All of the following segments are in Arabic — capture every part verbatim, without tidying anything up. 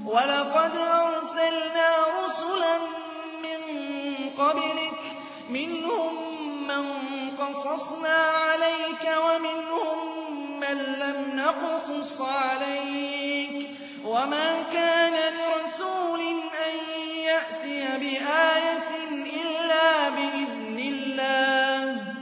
وَلَقَدْ أَرْسَلْنَا رُسُلًا مِّن قَبْلِكَ مِنْهُم مَّن قَصَصْنَا عَلَيْكَ وَمِنْهُم مَّن لَّمْ نَقْصُصْ عَلَيْكَ ۗ وَمَا كَانَ لِرَسُولٍ أَن يَأْتِيَ بِآيَةٍ إِلَّا بِإِذْنِ اللَّهِ ۚ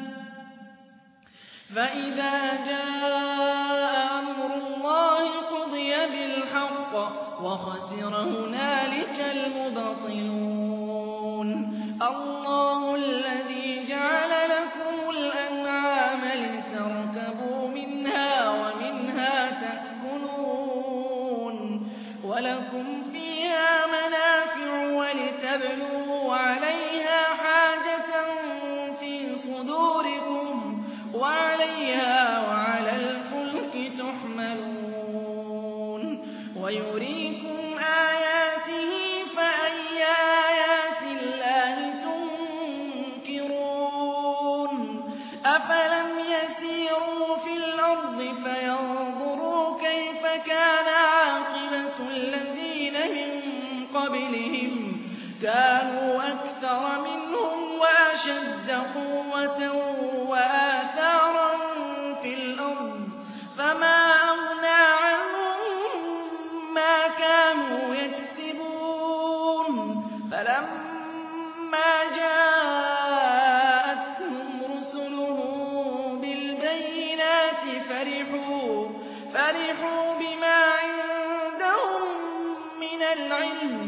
فَإِذَا جَاءَ أَمْرُ اللَّهِ قُضِيَ بِالْحَقِّ وَخَسِرَ هُنَالِكَ الْمُبْطِلُونَ اللَّهُ الَّذِي جَعَلَ لَكُمُ الْأَنْعَامَ لِتَرْكَبُوا مِنْهَا وَمِنْهَا تَأْكُلُونَ وَلَكُمْ فِيهَا مَنَافِعُ وَلِتَبْلُغُوا عَلَيْهَا حَاجَةً فِي صُدُورِكُمْ وَعَلَيْهَا وَعَلَى الْفُلْكِ تُحْمَلُونَ وَيُرِيكُمْ آيَاتِهِ فَأَيَّ آيَاتِ اللَّهِ تُنكِرُونَ أَفَلَمْ يَسِيرُوا فِي الْأَرْضِ فَيَنظُرُوا كَيْفَ كَانَ عَاقِبَةُ الَّذِينَ مِن قَبْلِهِمْ كَانُوا أَكْثَرَ مِنْهُمْ وَأَشَدَّ قُوَّةً وَآثَارًا فِي الْأَرْضِ فَمَا أَغْنَىٰ عَنْهُم مَّا كَانُوا يَكْسِبُونَ فَلَمَّا جَاءَتْهُمْ رُسُلُهُم بِالْبَيِّنَاتِ فَرِحُوا بِمَا عِندَهُم مِّنَ الْعِلْمِ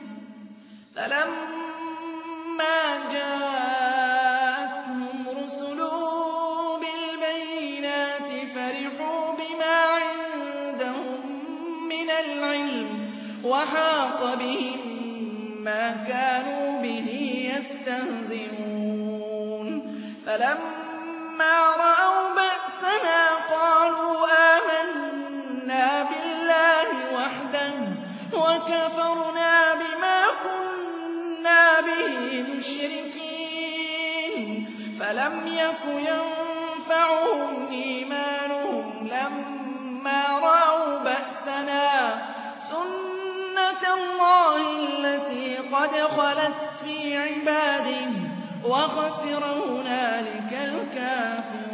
فَلَمَّا جَاءَتْهُمْ رُسُلُهُم بِالْبَيِّنَاتِ فَرِحُوا بِمَا عِندَهُم مِّنَ الْعِلْمِ وَحَاقَ بِهِم مَّا كَانُوا بِهِ يَسْتَهْزِئُونَ فَلَمَّا رَأَوْا بَأْسَنَا قَالُوا آمَنَّا بِاللَّهِ وَحْدَهُ وَكَفَرْنَا بِمَا كُنَّا بِهِ مُشْرِكِينَ فَلَمْ يَكُ يَنفَعُهُمْ إِيمَانُهُمْ لَمَّا رَأَوْا بَأْسَنَا ۖ سُنَّتَ اللَّهِ الَّتِي قَدْ خَلَتْ فِي عِبَادِهِ ۖ وَخَسِرَ هُنَالِكَ الْكَافِرُونَ